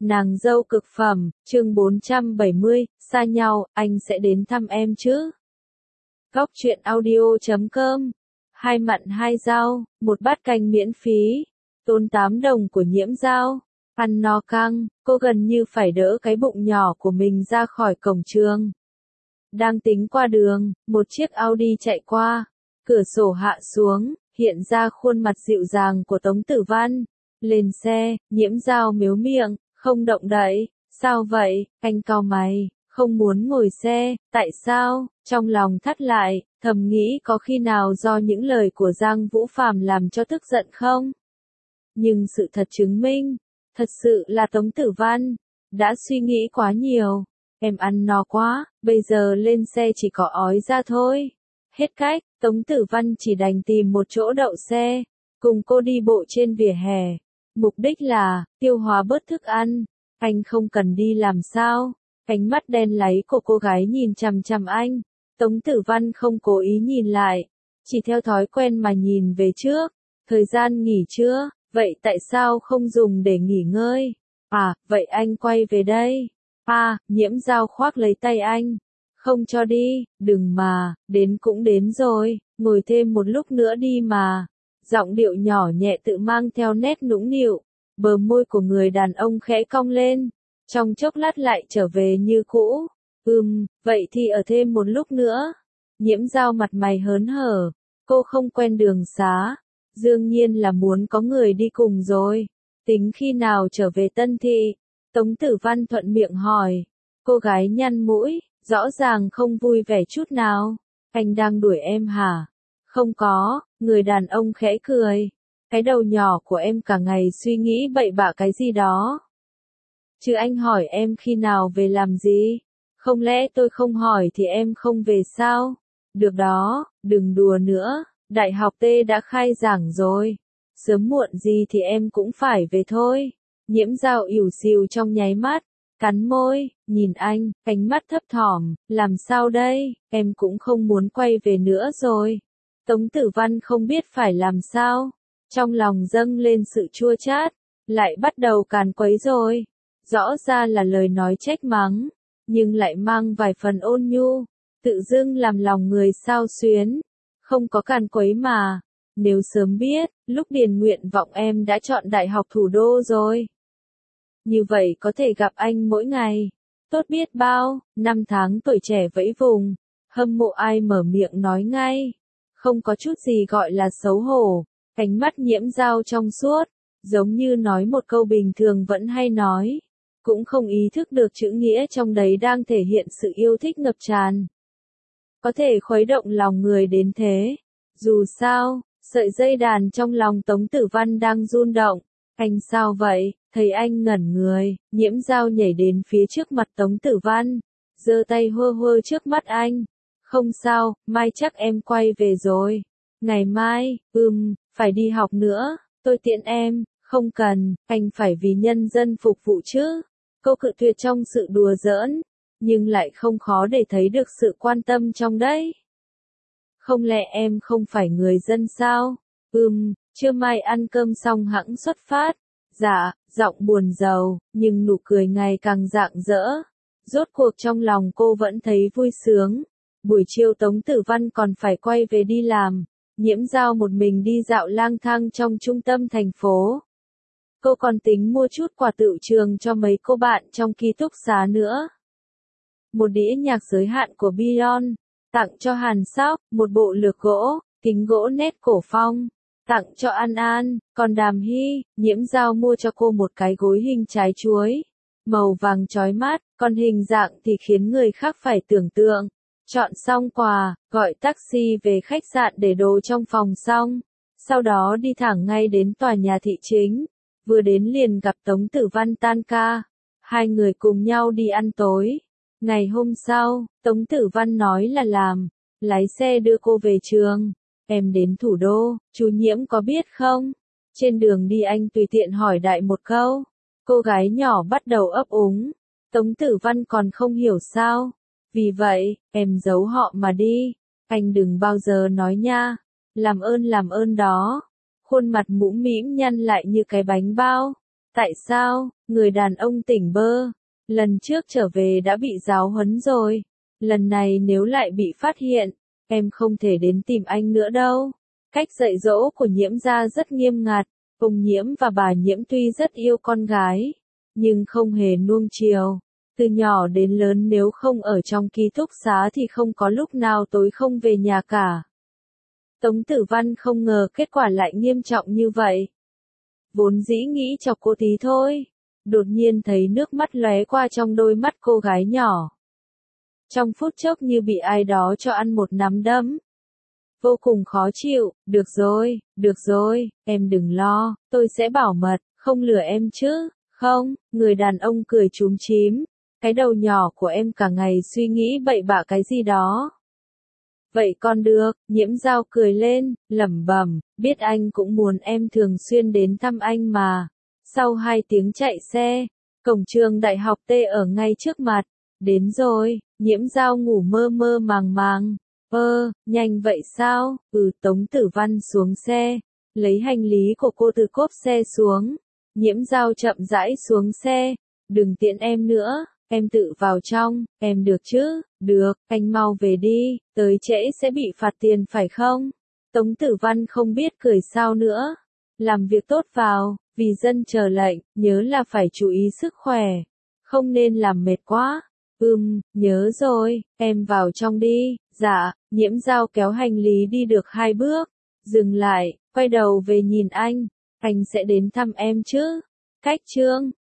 Nàng dâu cực phẩm, chương 470, xa nhau, anh sẽ đến thăm em chứ? Góc truyện audio.com. Hai mặn hai rau, một bát canh miễn phí, tốn 8 đồng của Nhiễm Dao. Ăn no căng, cô gần như phải đỡ cái bụng nhỏ của mình ra khỏi cổng trường. Đang tính qua đường, một chiếc Audi chạy qua, cửa sổ hạ xuống, hiện ra khuôn mặt dịu dàng của Tống Tử Văn. Lên xe, Nhiễm Dao mếu miệng, không động đậy. Sao vậy, anh cau mày, không muốn ngồi xe, tại sao? Trong lòng thắt lại, thầm nghĩ có khi nào do những lời của Giang Vũ Phàm làm cho tức giận không? Nhưng sự thật chứng minh, thật sự là Tống Tử Văn đã suy nghĩ quá nhiều. Em ăn no quá, bây giờ lên xe chỉ có ói ra thôi. Hết cách, Tống Tử Văn chỉ đành tìm một chỗ đậu xe, cùng cô đi bộ trên vỉa hè. Mục đích là tiêu hóa bớt thức ăn. Anh không cần đi làm sao? Ánh mắt đen láy của cô gái nhìn chằm chằm anh. Tống Tử Văn không cố ý nhìn lại, chỉ theo thói quen mà nhìn về trước. Thời gian nghỉ trưa, vậy tại sao không dùng để nghỉ ngơi? À, vậy anh quay về đây. À, Nhiễm Dao khoác lấy tay anh. Không cho đi, đừng mà, đến cũng đến rồi, ngồi thêm một lúc nữa đi mà. Giọng điệu nhỏ nhẹ tự mang theo nét nũng nịu, bờ môi của người đàn ông khẽ cong lên, trong chốc lát lại trở về như cũ. Vậy thì ở thêm một lúc nữa. Nhiễm Dao mặt mày hớn hở, cô không quen đường xá, đương nhiên là muốn có người đi cùng rồi. Tính khi nào trở về Tân Thị? Tống Tử Văn thuận miệng hỏi. Cô gái nhăn mũi, rõ ràng không vui vẻ chút nào. Anh đang đuổi em hả? Không có, người đàn ông khẽ cười. Cái đầu nhỏ của em cả ngày suy nghĩ bậy bạ cái gì đó. Chứ anh hỏi em khi nào về làm gì? Không lẽ tôi không hỏi thì em không về sao? Được đó, đừng đùa nữa, đại học T đã khai giảng rồi. Sớm muộn gì thì em cũng phải về thôi. Nhiễm Dao ỉu xìu trong nháy mắt, cắn môi, nhìn anh, ánh mắt thấp thỏm, làm sao đây, em cũng không muốn quay về nữa rồi. Tống Tử Văn không biết phải làm sao, trong lòng dâng lên sự chua chát, lại bắt đầu càn quấy rồi. Rõ ra là lời nói trách mắng, nhưng lại mang vài phần ôn nhu, tự dưng làm lòng người xao xuyến. Không có càn quấy mà, nếu sớm biết, lúc điền nguyện vọng em đã chọn Đại học Thủ đô rồi. Như vậy có thể gặp anh mỗi ngày, tốt biết bao. Năm tháng tuổi trẻ vẫy vùng, hâm mộ ai mở miệng nói ngay, không có chút gì gọi là xấu hổ. Ánh mắt Nhiễm Dao trong suốt, giống như nói một câu bình thường vẫn hay nói, cũng không ý thức được chữ nghĩa trong đấy đang thể hiện sự yêu thích ngập tràn. Có thể khuấy động lòng người đến thế. Dù sao, sợi dây đàn trong lòng Tống Tử Văn đang run động. Anh sao vậy? Thấy anh ngẩn người, Nhiễm Dao nhảy đến phía trước mặt Tống Tử Văn, giơ tay hơ hơ trước mắt anh. Không sao, mai chắc em quay về rồi. Ngày mai, phải đi học nữa, tôi tiễn em. Không cần, anh phải vì nhân dân phục vụ chứ. Cô cự tuyệt trong sự đùa giỡn, nhưng lại không khó để thấy được sự quan tâm trong đấy. Không lẽ em không phải người dân sao? Trưa mai ăn cơm xong hẵng xuất phát. Dạ, giọng buồn rầu, nhưng nụ cười ngày càng rạng rỡ. Rốt cuộc trong lòng cô vẫn thấy vui sướng. Buổi chiều Tống Tử Văn còn phải quay về đi làm. Nhiễm Dao một mình đi dạo lang thang trong trung tâm thành phố. Cô còn tính mua chút quà tựu trường cho mấy cô bạn trong ký túc xá nữa. Một đĩa nhạc giới hạn của Beyond, tặng cho Hàn Sóc, một bộ lược gỗ, kính gỗ nét cổ phong, tặng cho An An, còn Đàm Hy, Nhiễm Dao mua cho cô một cái gối hình trái chuối, màu vàng chói mắt, còn hình dạng thì khiến người khác phải tưởng tượng. Chọn xong quà, gọi taxi về khách sạn để đồ trong phòng xong, sau đó đi thẳng ngay đến tòa nhà thị chính. Vừa đến liền gặp Tống Tử Văn tan ca, hai người cùng nhau đi ăn tối. Ngày hôm sau, Tống Tử Văn nói là lái xe đưa cô về trường. Em đến thủ đô, chú Nhiễm có biết không? Trên đường đi anh tùy tiện hỏi đại một câu. Cô gái nhỏ bắt đầu ấp úng. Tống Tử Văn còn không hiểu sao. Vì vậy, em giấu họ mà đi. Anh đừng bao giờ nói nha. Làm ơn đó. Khuôn mặt mũm mĩm nhăn lại như cái bánh bao. Tại sao? Người đàn ông tỉnh bơ. Lần trước trở về đã bị giáo huấn rồi. Lần này nếu lại bị phát hiện, em không thể đến tìm anh nữa đâu. Cách dạy dỗ của Nhiễm gia rất nghiêm ngặt. Ông Nhiễm và bà Nhiễm tuy rất yêu con gái, nhưng không hề nuông chiều. Từ nhỏ đến lớn nếu không ở trong ký túc xá thì không có lúc nào tối không về nhà cả. Tống Tử Văn không ngờ kết quả lại nghiêm trọng như vậy. Vốn dĩ nghĩ chọc cô tí thôi, đột nhiên thấy nước mắt lóe qua trong đôi mắt cô gái nhỏ. Trong phút chốc như bị ai đó cho ăn một nắm đấm. Vô cùng khó chịu, được rồi, em đừng lo, tôi sẽ bảo mật, không lừa em chứ, không, người đàn ông cười chúm chím, cái đầu nhỏ của em cả ngày suy nghĩ bậy bạ cái gì đó. Vậy còn được, Nhiễm Giao cười lên, lẩm bẩm, biết anh cũng muốn em thường xuyên đến thăm anh mà. Sau 2 tiếng chạy xe, cổng trường đại học T ở ngay trước mặt. Đến rồi, Nhiễm Giao ngủ mơ mơ màng màng. Nhanh vậy sao? Tống Tử Văn xuống xe, lấy hành lý của cô từ cốp xe xuống. Nhiễm Giao chậm rãi xuống xe, đừng tiễn em nữa, em tự vào trong, em được chứ? Được, anh mau về đi, tới trễ sẽ bị phạt tiền phải không? Tống Tử Văn không biết cười sao nữa. Làm việc tốt vào, vì dân chờ lệnh, nhớ là phải chú ý sức khỏe, không nên làm mệt quá. Nhớ rồi, em vào trong đi. Dạ, Nhiễm Giao kéo hành lý đi được 2 bước, dừng lại, quay đầu về nhìn anh sẽ đến thăm em chứ? Cách chương